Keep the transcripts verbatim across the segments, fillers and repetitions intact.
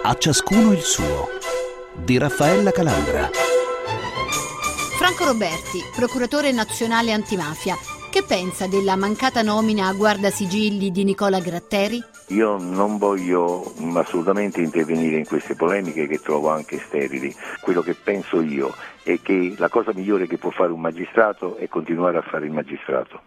A ciascuno il suo, di Raffaella Calandra. Franco Roberti, procuratore nazionale antimafia, che pensa della mancata nomina a guardasigilli di Nicola Gratteri? Io non voglio assolutamente intervenire in queste polemiche che trovo anche sterili. Quello che penso io è che la cosa migliore che può fare un magistrato è continuare a fare il magistrato.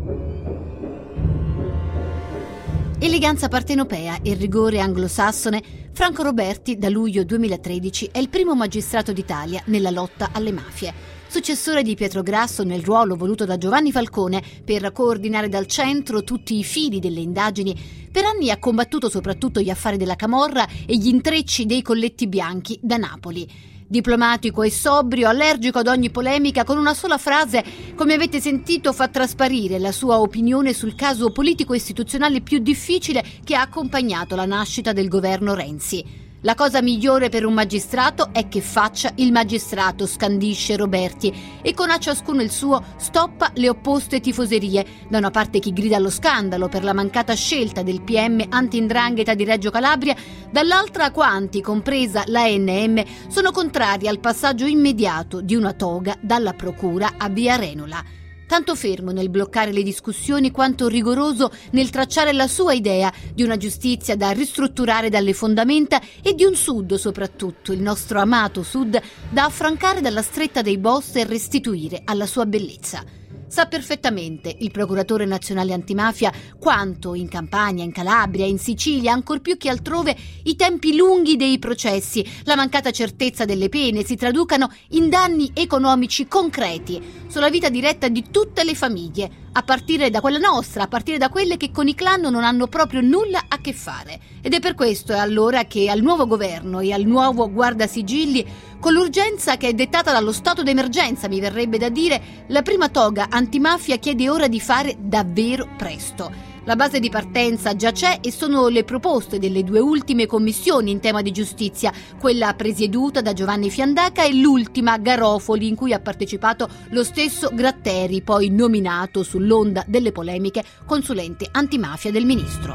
Eleganza partenopea e rigore anglosassone, Franco Roberti da luglio duemilatredici è il primo magistrato d'Italia nella lotta alle mafie. Successore di Pietro Grasso nel ruolo voluto da Giovanni Falcone per coordinare dal centro tutti i fili delle indagini, per anni ha combattuto soprattutto gli affari della camorra e gli intrecci dei colletti bianchi da Napoli. Diplomatico e sobrio, allergico ad ogni polemica, con una sola frase, come avete sentito, fa trasparire la sua opinione sul caso politico-istituzionale più difficile che ha accompagnato la nascita del governo Renzi. La cosa migliore per un magistrato è che faccia il magistrato, scandisce Roberti, e con a ciascuno il suo stoppa le opposte tifoserie. Da una parte chi grida allo scandalo per la mancata scelta del P M anti-'ndrangheta di Reggio Calabria, dall'altra quanti, compresa l'A N M, sono contrari al passaggio immediato di una toga dalla procura a Via Renola. Tanto fermo nel bloccare le discussioni quanto rigoroso nel tracciare la sua idea di una giustizia da ristrutturare dalle fondamenta e di un Sud, soprattutto il nostro amato Sud, da affrancare dalla stretta dei boss e restituire alla sua bellezza. Sa perfettamente il procuratore nazionale antimafia quanto in Campania, in Calabria, in Sicilia, ancor più che altrove, i tempi lunghi dei processi, la mancata certezza delle pene si traducano in danni economici concreti sulla vita diretta di tutte le famiglie, a partire da quella nostra, a partire da quelle che con i clan non hanno proprio nulla a che fare. Ed è per questo allora che al nuovo governo e al nuovo guardasigilli, con l'urgenza che è dettata dallo stato d'emergenza, mi verrebbe da dire, la prima toga antimafia chiede ora di fare davvero presto. La base di partenza già c'è e sono le proposte delle due ultime commissioni in tema di giustizia, quella presieduta da Giovanni Fiandaca e l'ultima Garofoli, in cui ha partecipato lo stesso Gratteri, poi nominato sull'onda delle polemiche consulente antimafia del ministro.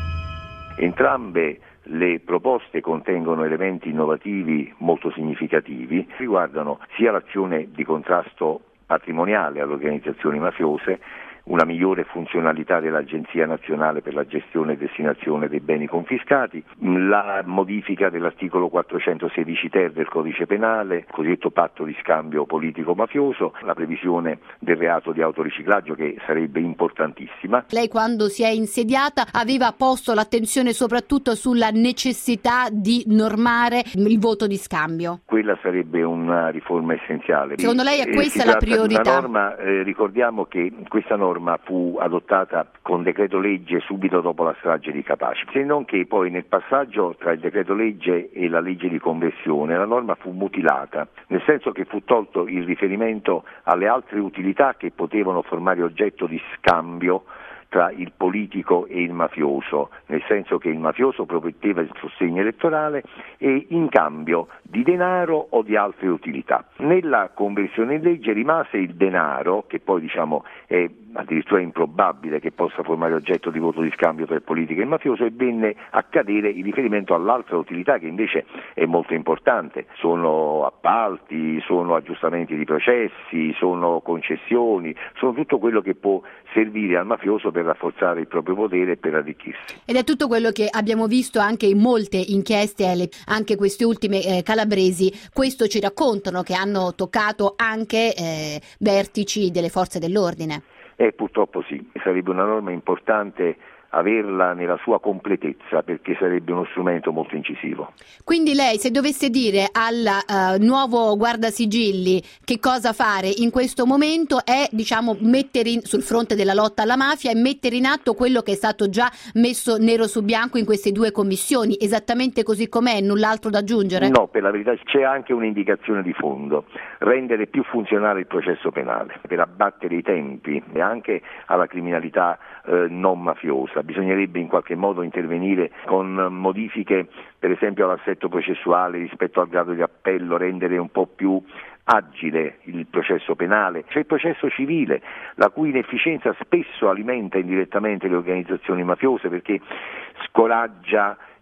Entrambe le proposte contengono elementi innovativi molto significativi, riguardano sia l'azione di contrasto patrimoniale alle organizzazioni mafiose, una migliore funzionalità dell'Agenzia Nazionale per la Gestione e Destinazione dei Beni Confiscati, la modifica dell'articolo quattrocentosedici ter del Codice Penale, il cosiddetto patto di scambio politico-mafioso, la previsione del reato di autoriciclaggio che sarebbe importantissima. Lei quando si è insediata aveva posto l'attenzione soprattutto sulla necessità di normare il voto di scambio. Quella sarebbe una riforma essenziale. Secondo lei è questa eh, la priorità? Una norma, eh, ricordiamo che questa norma fu adottata con decreto legge subito dopo la strage di Capaci, se non che poi nel passaggio tra il decreto legge e la legge di conversione la norma fu mutilata, nel senso che fu tolto il riferimento alle altre utilità che potevano formare oggetto di scambio tra il politico e il mafioso, nel senso che il mafioso prometteva il sostegno elettorale e in cambio di denaro o di altre utilità. Nella conversione in legge rimase il denaro, che poi diciamo è addirittura improbabile che possa formare oggetto di voto di scambio tra il politico e il mafioso, e venne a cadere il riferimento all'altra utilità che invece è molto importante. Sono appalti, sono aggiustamenti di processi, sono concessioni, sono tutto quello che può servire al mafioso per rafforzare il proprio potere e per arricchirsi. Ed è tutto quello che abbiamo visto anche in molte inchieste, anche queste ultime eh, calabresi, questo ci raccontano, che hanno toccato anche eh, vertici delle forze dell'ordine. Eh, purtroppo sì, sarebbe una norma importante averla nella sua completezza, perché sarebbe uno strumento molto incisivo. Quindi lei, se dovesse dire al uh, nuovo guardasigilli che cosa fare in questo momento, è diciamo mettere in, sul fronte della lotta alla mafia e mettere in atto quello che è stato già messo nero su bianco in queste due commissioni, esattamente così com'è, null'altro da aggiungere? No, per la verità c'è anche un'indicazione di fondo: rendere più funzionale il processo penale per abbattere i tempi e anche alla criminalità eh, non mafiosa. Bisognerebbe in qualche modo intervenire con modifiche, per esempio all'assetto processuale rispetto al grado di appello, rendere un po' più agile il processo penale. C'è il processo civile, la cui inefficienza spesso alimenta indirettamente le organizzazioni mafiose, perché scoraggia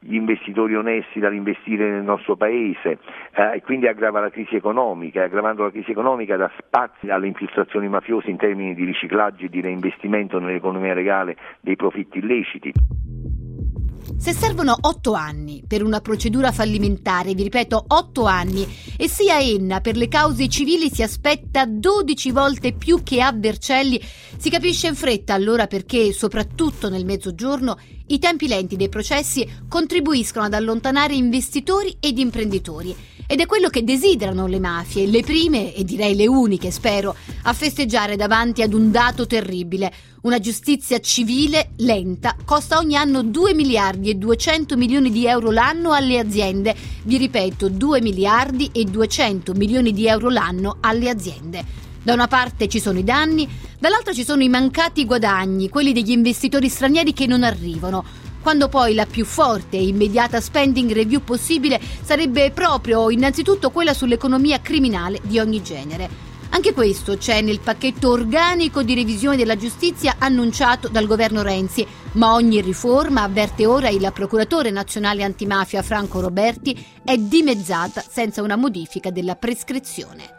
gli investitori onesti dall'investire nel nostro paese eh, e quindi aggrava la crisi economica, e aggravando la crisi economica dà spazio alle infiltrazioni mafiose in termini di riciclaggio e di reinvestimento nell'economia legale dei profitti illeciti. Se servono otto anni per una procedura fallimentare, vi ripeto otto anni, e sia Enna per le cause civili si aspetta dodici volte più che a Vercelli, si capisce in fretta allora perché, soprattutto nel mezzogiorno, i tempi lenti dei processi contribuiscono ad allontanare investitori ed imprenditori. Ed è quello che desiderano le mafie, le prime, e direi le uniche, spero, a festeggiare davanti ad un dato terribile. Una giustizia civile lenta costa ogni anno due miliardi e duecento milioni di euro l'anno alle aziende. Vi ripeto, due miliardi e duecento milioni di euro l'anno alle aziende. Da una parte ci sono i danni, dall'altra ci sono i mancati guadagni, quelli degli investitori stranieri che non arrivano. Quando poi la più forte e immediata spending review possibile sarebbe proprio innanzitutto quella sull'economia criminale di ogni genere. Anche questo c'è nel pacchetto organico di revisione della giustizia annunciato dal governo Renzi, ma ogni riforma, avverte ora il procuratore nazionale antimafia Franco Roberti, è dimezzata senza una modifica della prescrizione.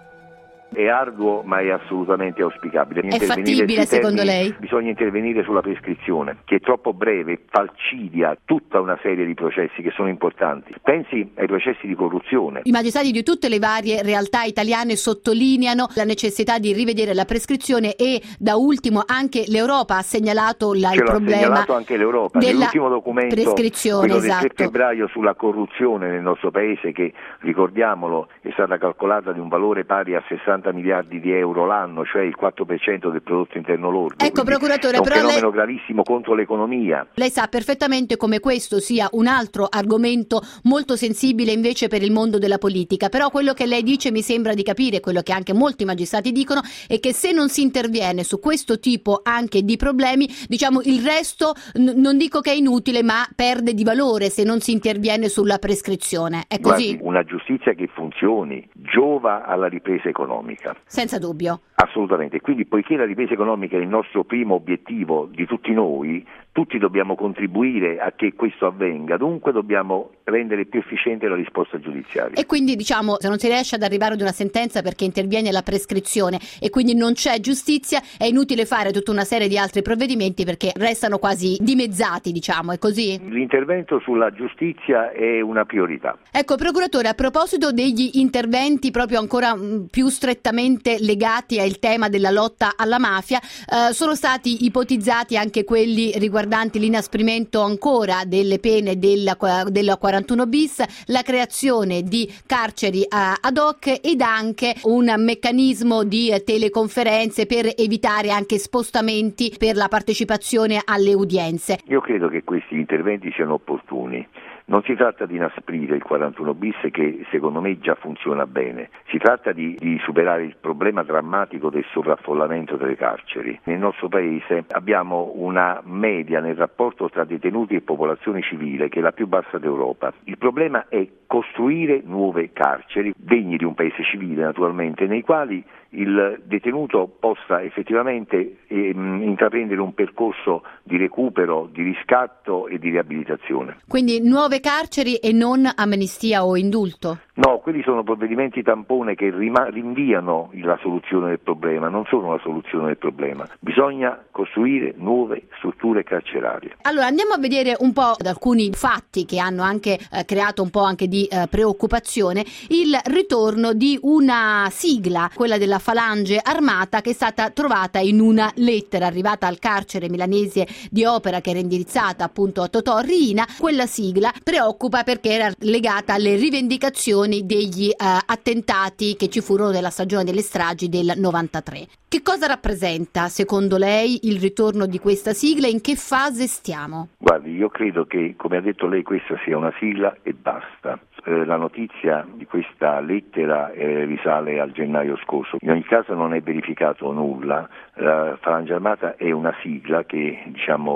È arduo ma è assolutamente auspicabile. È fattibile secondo termini, lei? Bisogna intervenire sulla prescrizione, che è troppo breve, falcidia tutta una serie di processi che sono importanti. Pensi ai processi di corruzione. I magistrati di tutte le varie realtà italiane sottolineano la necessità di rivedere la prescrizione e da ultimo anche l'Europa ha segnalato la, il problema. Ce l'ha segnalato anche l'Europa. Nell'ultimo documento, prescrizione, quello del esatto. tre febbraio sulla corruzione nel nostro paese, che ricordiamolo è stata calcolata di un valore pari a sessanta miliardi di euro l'anno, cioè il quattro per cento del prodotto interno lordo. Ecco, procuratore, è un però fenomeno lei... gravissimo contro l'economia. Lei sa perfettamente come questo sia un altro argomento molto sensibile invece per il mondo della politica, però quello che lei dice mi sembra di capire, quello che anche molti magistrati dicono, è che se non si interviene su questo tipo anche di problemi, diciamo il resto n- non dico che è inutile, ma perde di valore se non si interviene sulla prescrizione. È così? Guardi, una giustizia che funzioni giova alla ripresa economica. Senza dubbio. Assolutamente, quindi poiché la ripresa economica è il nostro primo obiettivo di tutti noi, tutti dobbiamo contribuire a che questo avvenga, dunque dobbiamo rendere più efficiente la risposta giudiziaria. E quindi diciamo, se non si riesce ad arrivare ad una sentenza perché interviene la prescrizione e quindi non c'è giustizia, è inutile fare tutta una serie di altri provvedimenti perché restano quasi dimezzati, diciamo, è così? L'intervento sulla giustizia è una priorità. Ecco, procuratore, a proposito degli interventi proprio ancora mh, più strettamente legati al tema della lotta alla mafia, eh, sono stati ipotizzati anche quelli riguardanti l'inasprimento ancora delle pene della, della quarantuno bis, la creazione di carceri eh, ad hoc ed anche un meccanismo di teleconferenze per evitare anche spostamenti per la partecipazione alle udienze. Io credo che questi interventi siano opportuni. Non si tratta di inasprire il quarantuno bis, che secondo me già funziona bene, si tratta di, di superare il problema drammatico del sovraffollamento delle carceri. Nel nostro paese abbiamo una media nel rapporto tra detenuti e popolazione civile che è la più bassa d'Europa. Il problema è costruire nuove carceri, degni di un paese civile naturalmente, nei quali il detenuto possa effettivamente ehm, intraprendere un percorso di recupero, di riscatto e di riabilitazione. Quindi nuove carceri e non amnistia o indulto? No, quelli sono provvedimenti tampone che rima- rinviano la soluzione del problema, non sono la soluzione del problema. Bisogna costruire nuove strutture carcerarie. Allora andiamo a vedere un po' ad alcuni fatti che hanno anche eh, creato un po' anche di eh, preoccupazione. Il ritorno di una sigla, quella della Falange Armata, che è stata trovata in una lettera arrivata al carcere milanese di Opera, che era indirizzata appunto a Totò Riina. Quella sigla preoccupa perché era legata alle rivendicazioni degli eh, attentati che ci furono nella stagione delle stragi del novantatré. Che cosa rappresenta secondo lei il ritorno di questa sigla e in che fase stiamo? Guardi, io credo che, come ha detto lei, questa sia una sigla e basta. Eh, la notizia di questa lettera eh, risale al gennaio scorso. In ogni caso non è verificato nulla. La Falange Armata è una sigla che, diciamo,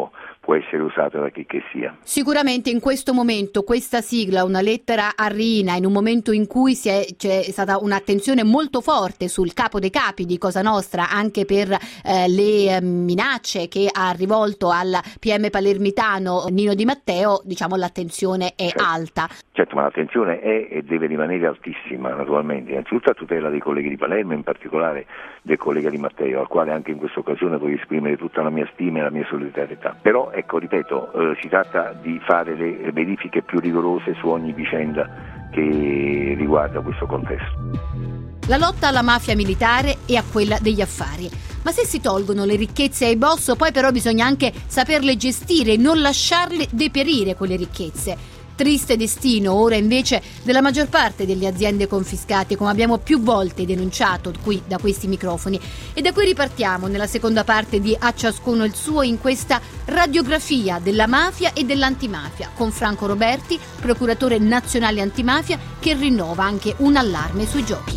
può essere usata da chi che sia. Sicuramente in questo momento questa sigla, una lettera a Riina, in un momento in cui si è, c'è stata un'attenzione molto forte sul capo dei capi di Cosa Nostra, anche per eh, le eh, minacce che ha rivolto al P M palermitano Nino Di Matteo, diciamo l'attenzione è certo. alta. Certo, ma l'attenzione è e deve rimanere altissima, naturalmente, innanzitutto a tutela dei colleghi di Palermo, in particolare del collega Di Matteo, al quale anche in questa occasione voglio esprimere tutta la mia stima e la mia solidarietà. Però, ecco, ripeto, eh, si tratta di fare le verifiche più rigorose su ogni vicenda che riguarda questo contesto. La lotta alla mafia militare e a quella degli affari. Ma se si tolgono le ricchezze ai boss, poi però bisogna anche saperle gestire e non lasciarle deperire quelle ricchezze. Triste destino ora invece della maggior parte delle aziende confiscate, come abbiamo più volte denunciato qui da questi microfoni. E da qui ripartiamo nella seconda parte di A ciascuno il suo, in questa radiografia della mafia e dell'antimafia, con Franco Roberti, procuratore nazionale antimafia, che rinnova anche un allarme sui giochi.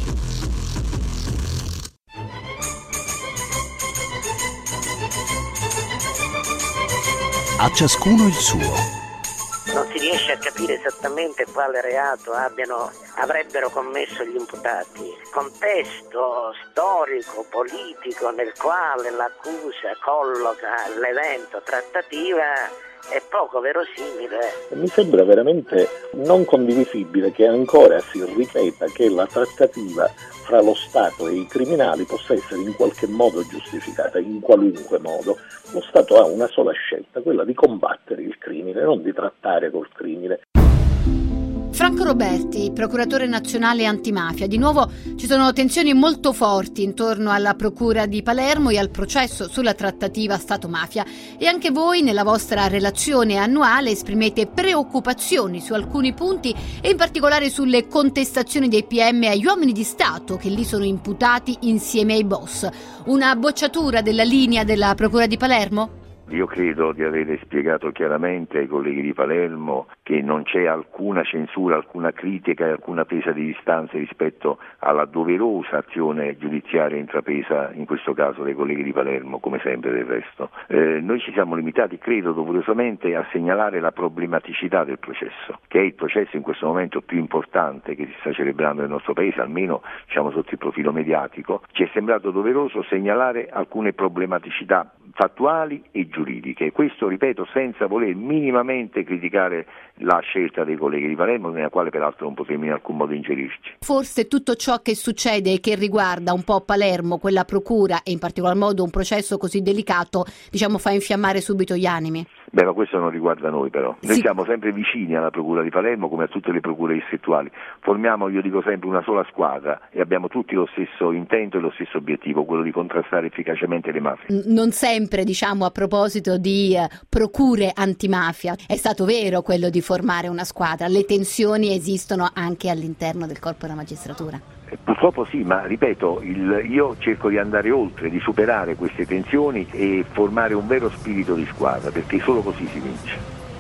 A ciascuno il suo. Non si riesce a capire esattamente quale reato abbiano, avrebbero commesso gli imputati. Contesto storico, politico nel quale l'accusa colloca l'evento trattativa è poco verosimile. Mi sembra veramente non condivisibile che ancora si ripeta che la trattativa fra lo Stato e i criminali possa essere in qualche modo giustificata, in qualunque modo. Lo Stato ha una sola scelta, quella di combattere il crimine, non di trattare col crimine. Franco Roberti, procuratore nazionale antimafia. Di nuovo ci sono tensioni molto forti intorno alla procura di Palermo e al processo sulla trattativa Stato-mafia. E anche voi nella vostra relazione annuale esprimete preoccupazioni su alcuni punti e in particolare sulle contestazioni dei P M agli uomini di Stato che lì sono imputati insieme ai boss. Una bocciatura della linea della procura di Palermo? Io credo di aver spiegato chiaramente ai colleghi di Palermo che non c'è alcuna censura, alcuna critica e alcuna presa di distanza rispetto alla doverosa azione giudiziaria intrapresa in questo caso dai colleghi di Palermo, come sempre del resto. Eh, noi ci siamo limitati, credo doverosamente, a segnalare la problematicità del processo, che è il processo in questo momento più importante che si sta celebrando nel nostro paese, almeno diciamo sotto il profilo mediatico. Ci è sembrato doveroso segnalare alcune problematicità fattuali e giuridiche, questo ripeto senza voler minimamente criticare la scelta dei colleghi di Palermo, nella quale peraltro non potremmo in alcun modo ingerirci. Forse tutto ciò che succede e che riguarda un po' Palermo, quella procura e in particolar modo un processo così delicato, diciamo fa infiammare subito gli animi. Beh, ma questo non riguarda noi però. Noi sì. siamo sempre vicini alla procura di Palermo come a tutte le procure distrettuali. Formiamo, io dico sempre, una sola squadra e abbiamo tutti lo stesso intento e lo stesso obiettivo, quello di contrastare efficacemente le mafie. N- non sempre, diciamo, a proposito di eh, procure antimafia, è stato vero quello di formare una squadra. Le tensioni esistono anche all'interno del corpo della magistratura. Purtroppo sì, ma ripeto, il, io cerco di andare oltre, di superare queste tensioni e formare un vero spirito di squadra, perché solo così si vince.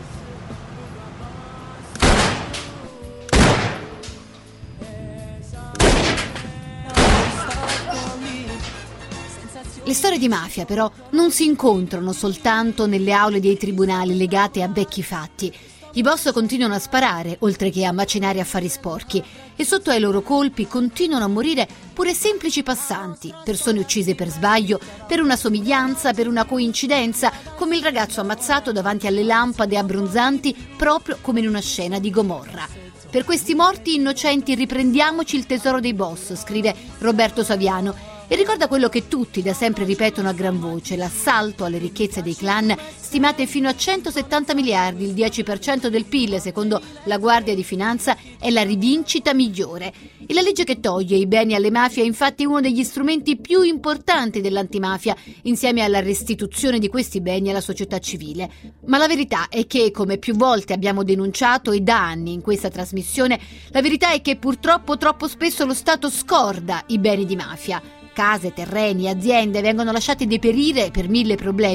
Le storie di mafia però non si incontrano soltanto nelle aule dei tribunali legate a vecchi fatti. I boss continuano a sparare, oltre che a macinare affari sporchi, e sotto ai loro colpi continuano a morire pure semplici passanti, persone uccise per sbaglio, per una somiglianza, per una coincidenza, come il ragazzo ammazzato davanti alle lampade abbronzanti, proprio come in una scena di Gomorra. Per questi morti innocenti riprendiamoci il tesoro dei boss, scrive Roberto Saviano, e ricorda quello che tutti da sempre ripetono a gran voce: l'assalto alle ricchezze dei clan, stimate fino a centosettanta miliardi, il dieci per cento del P I L, secondo la Guardia di Finanza, è la rivincita migliore. E la legge che toglie i beni alle mafie è infatti uno degli strumenti più importanti dell'antimafia, insieme alla restituzione di questi beni alla società civile. Ma la verità è che, come più volte abbiamo denunciato e da anni in questa trasmissione, la verità è che purtroppo troppo spesso lo Stato scorda i beni di mafia. Case, terreni, aziende vengono lasciate deperire per mille problemi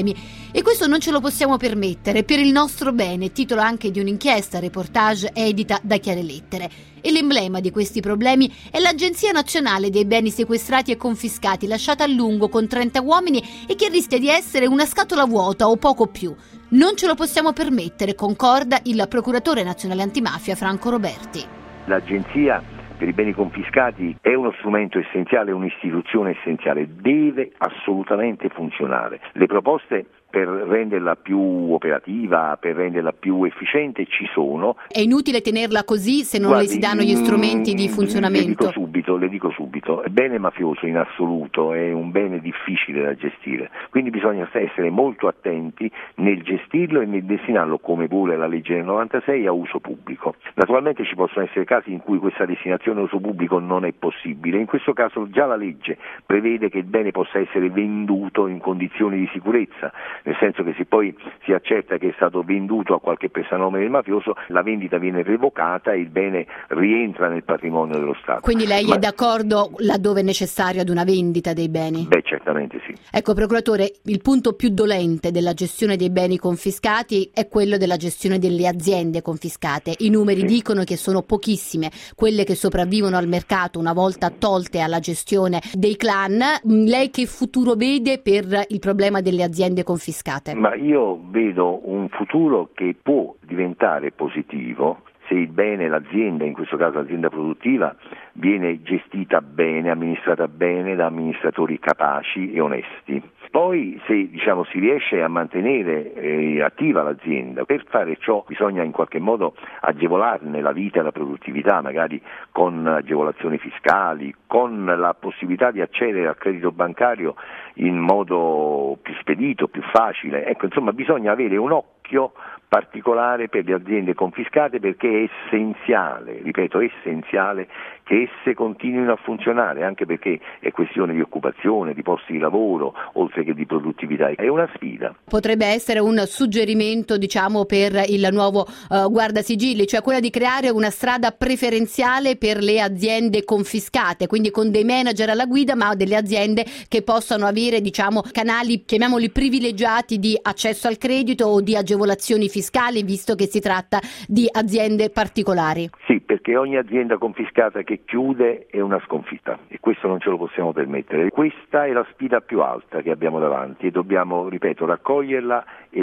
E questo non ce lo possiamo permettere, per il nostro bene, titolo anche di un'inchiesta, reportage edita da Chiare Lettere. E l'emblema di questi problemi è l'Agenzia Nazionale dei Beni Sequestrati e Confiscati, lasciata a lungo con trenta uomini e che rischia di essere una scatola vuota o poco più. Non ce lo possiamo permettere, concorda il procuratore nazionale antimafia Franco Roberti. L'Agenzia per i beni confiscati è uno strumento essenziale, un'istituzione essenziale, deve assolutamente funzionare. Le proposte per renderla più operativa, per renderla più efficiente ci sono. È inutile tenerla così se non Guardi, le si danno gli strumenti di funzionamento. Le dico subito, le dico subito, il bene mafioso in assoluto è un bene difficile da gestire, quindi bisogna essere molto attenti nel gestirlo e nel destinarlo, come vuole la legge del novantasei, a uso pubblico. Naturalmente ci possono essere casi in cui questa destinazione a uso pubblico non è possibile, in questo caso già la legge prevede che il bene possa essere venduto in condizioni di sicurezza, nel senso che se poi si accerta che è stato venduto a qualche prestanome del mafioso, la vendita viene revocata e il bene rientra nel patrimonio dello Stato. Quindi lei Ma... è d'accordo laddove è necessario ad una vendita dei beni? Beh, certamente sì. Ecco, procuratore, il punto più dolente della gestione dei beni confiscati è quello della gestione delle aziende confiscate. I numeri sì. dicono che sono pochissime quelle che sopravvivono al mercato una volta tolte alla gestione dei clan. Lei che futuro vede per il problema delle aziende confiscate? Ma io vedo un futuro che può diventare positivo se il bene, l'azienda, in questo caso l'azienda produttiva, viene gestita bene, amministrata bene da amministratori capaci e onesti. Poi se diciamo si riesce a mantenere eh, attiva l'azienda, per fare ciò bisogna in qualche modo agevolarne la vita e la produttività, magari con agevolazioni fiscali, con la possibilità di accedere al credito bancario in modo più spedito, più facile. Ecco, insomma, bisogna avere un occhio particolare per le aziende confiscate, perché è essenziale, ripeto, essenziale che esse continuino a funzionare, anche perché è questione di occupazione, di posti di lavoro, oltre che di produttività. È una sfida. Potrebbe essere un suggerimento, diciamo, per il nuovo uh, guardasigilli, cioè quella di creare una strada preferenziale per le aziende confiscate, quindi con dei manager alla guida, ma delle aziende che possano avere, diciamo, canali, chiamiamoli privilegiati, di accesso al credito o di agevolazioni fiscali, visto che si tratta di aziende particolari. Sì, perché ogni azienda confiscata che chiude è una sconfitta e questo non ce lo possiamo permettere. Questa è la sfida più alta che abbiamo davanti e dobbiamo, ripeto, raccoglierla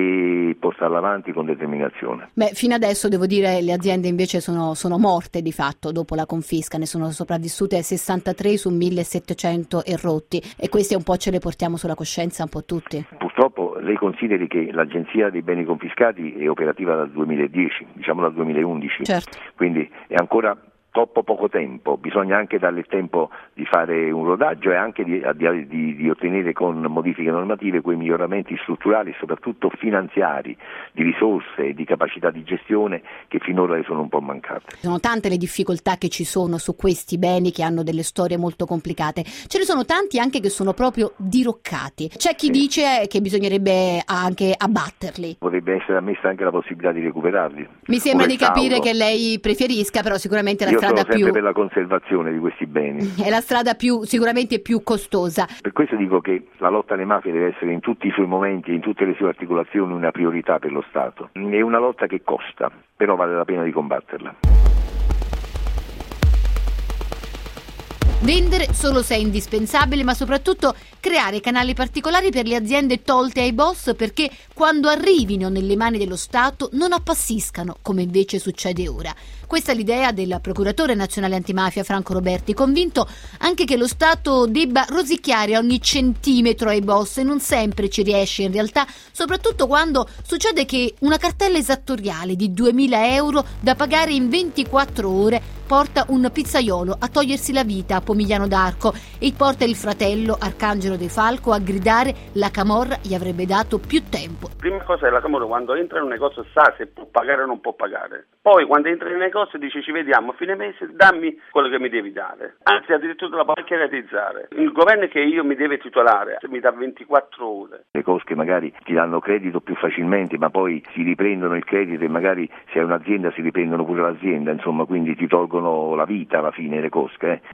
e portarla avanti con determinazione. Beh, fino adesso devo dire le aziende invece sono, sono morte di fatto dopo la confisca, ne sono sopravvissute sessantatré su millesettecento e rotti, e queste un po' ce le portiamo sulla coscienza un po' tutti. Purtroppo lei consideri che l'Agenzia dei Beni Confiscati è operativa dal duemiladieci, diciamo dal duemilaundici, certo. Quindi è ancora troppo poco tempo, bisogna anche darle il tempo di fare un rodaggio e anche di, di, di, di ottenere con modifiche normative quei miglioramenti strutturali e soprattutto finanziari, di risorse e di capacità di gestione che finora le sono un po' mancate. Sono tante le difficoltà che ci sono su questi beni che hanno delle storie molto complicate, ce ne sono tanti anche che sono proprio diroccati. C'è chi sì. dice che bisognerebbe anche abbatterli. Potrebbe essere ammessa anche la possibilità di recuperarli. Mi sembra di capire che lei preferisca, però sicuramente la Io strada sono sempre più per la conservazione di questi beni. È la strada più sicuramente più costosa. Per questo dico che la lotta alle mafie deve essere in tutti i suoi momenti e in tutte le sue articolazioni una priorità per lo Stato. È una lotta che costa, però vale la pena di combatterla. Vendere solo se è indispensabile, ma soprattutto creare canali particolari per le aziende tolte ai boss, perché quando arrivino nelle mani dello Stato non appassiscano, come invece succede ora. Questa è l'idea del procuratore nazionale antimafia Franco Roberti, convinto anche che lo Stato debba rosicchiare ogni centimetro ai boss, e non sempre ci riesce in realtà, soprattutto quando succede che una cartella esattoriale di duemila euro da pagare in ventiquattro ore porta un pizzaiolo a togliersi la vita a Pomigliano d'Arco e porta il fratello Arcangelo De Falco a gridare la camorra gli avrebbe dato più tempo. Prima cosa è la camorra quando entra in un negozio sa se può pagare o non può pagare. Poi quando entra in negozio dice ci vediamo a fine mese, dammi quello che mi devi dare. Anzi, addirittura la può anche realizzare. Il governo che io mi deve titolare mi dà ventiquattro ore. Le cosche magari ti danno credito più facilmente, ma poi si riprendono il credito e magari se è un'azienda si riprendono pure l'azienda, insomma, quindi ti tolgono la vita alla fine le cosche. Eh. Capisco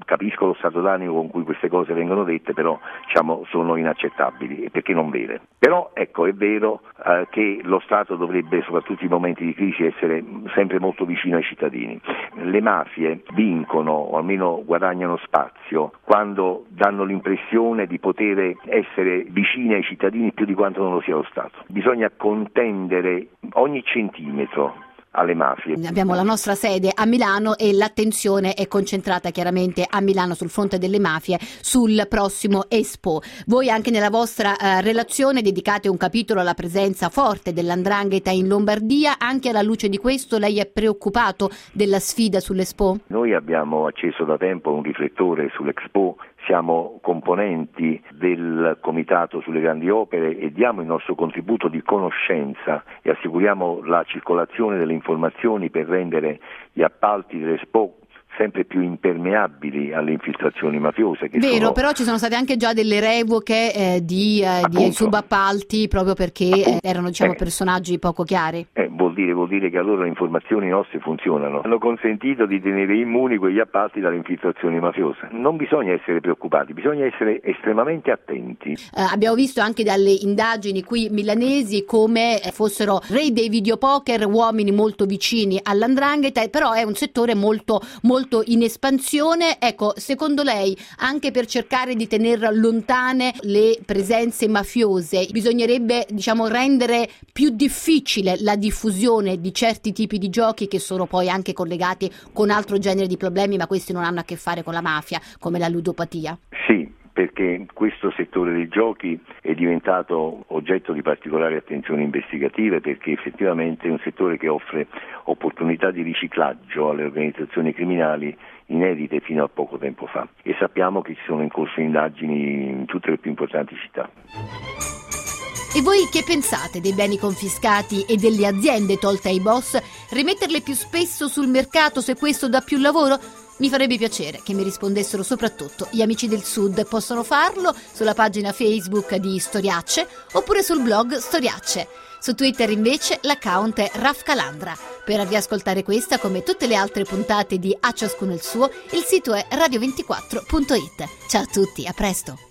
lo stato d'animo con cui queste cose vengono dette, però diciamo sono inaccettabili, perché non vere. Però ecco, è vero eh, che lo Stato dovrebbe, soprattutto in momenti di crisi, essere sempre molto vicino ai cittadini. Le mafie vincono, o almeno guadagnano spazio, quando danno l'impressione di poter essere vicine ai cittadini più di quanto non lo sia lo Stato. Bisogna contendere ogni centimetro alle mafie. Abbiamo la nostra sede a Milano e l'attenzione è concentrata chiaramente a Milano sul fronte delle mafie sul prossimo Expo. Voi anche nella vostra eh, relazione dedicate un capitolo alla presenza forte dell'Andrangheta in Lombardia. Anche alla luce di questo lei è preoccupato della sfida sull'Expo? Noi abbiamo acceso da tempo un riflettore sull'Expo. Siamo componenti del Comitato sulle Grandi Opere e diamo il nostro contributo di conoscenza e assicuriamo la circolazione delle informazioni per rendere gli appalti dell'Expo sempre più impermeabili alle infiltrazioni mafiose. Che Vero, sono... però ci sono state anche già delle revoche eh, di, eh, di subappalti proprio perché eh, erano diciamo eh, personaggi poco chiari. Eh, vuol dire, vuol dire che allora le informazioni nostre funzionano. Hanno consentito di tenere immuni quegli appalti dalle infiltrazioni mafiose. Non bisogna essere preoccupati, bisogna essere estremamente attenti. Eh, abbiamo visto anche dalle indagini qui milanesi come fossero re dei videopoker, uomini molto vicini all'Andrangheta, però è un settore molto molto in espansione. Ecco, secondo lei, anche per cercare di tenere lontane le presenze mafiose, bisognerebbe, diciamo, rendere più difficile la diffusione di certi tipi di giochi che sono poi anche collegati con altro genere di problemi, ma questi non hanno a che fare con la mafia, come la ludopatia? Sì, perché questo settore dei giochi è diventato oggetto di particolari attenzioni investigative, perché effettivamente è un settore che offre opportunità di riciclaggio alle organizzazioni criminali inedite fino a poco tempo fa, e sappiamo che ci sono in corso indagini in tutte le più importanti città. E voi che pensate dei beni confiscati e delle aziende tolte ai boss? Rimetterle più spesso sul mercato se questo dà più lavoro? Mi farebbe piacere che mi rispondessero soprattutto gli amici del Sud. Possono farlo sulla pagina Facebook di Storiacce oppure sul blog Storiacce. Su Twitter invece l'account è Raf Calandra. Per riascoltare questa come tutte le altre puntate di A Ciascuno il Suo, il sito è radio ventiquattro punto it. Ciao a tutti, a presto!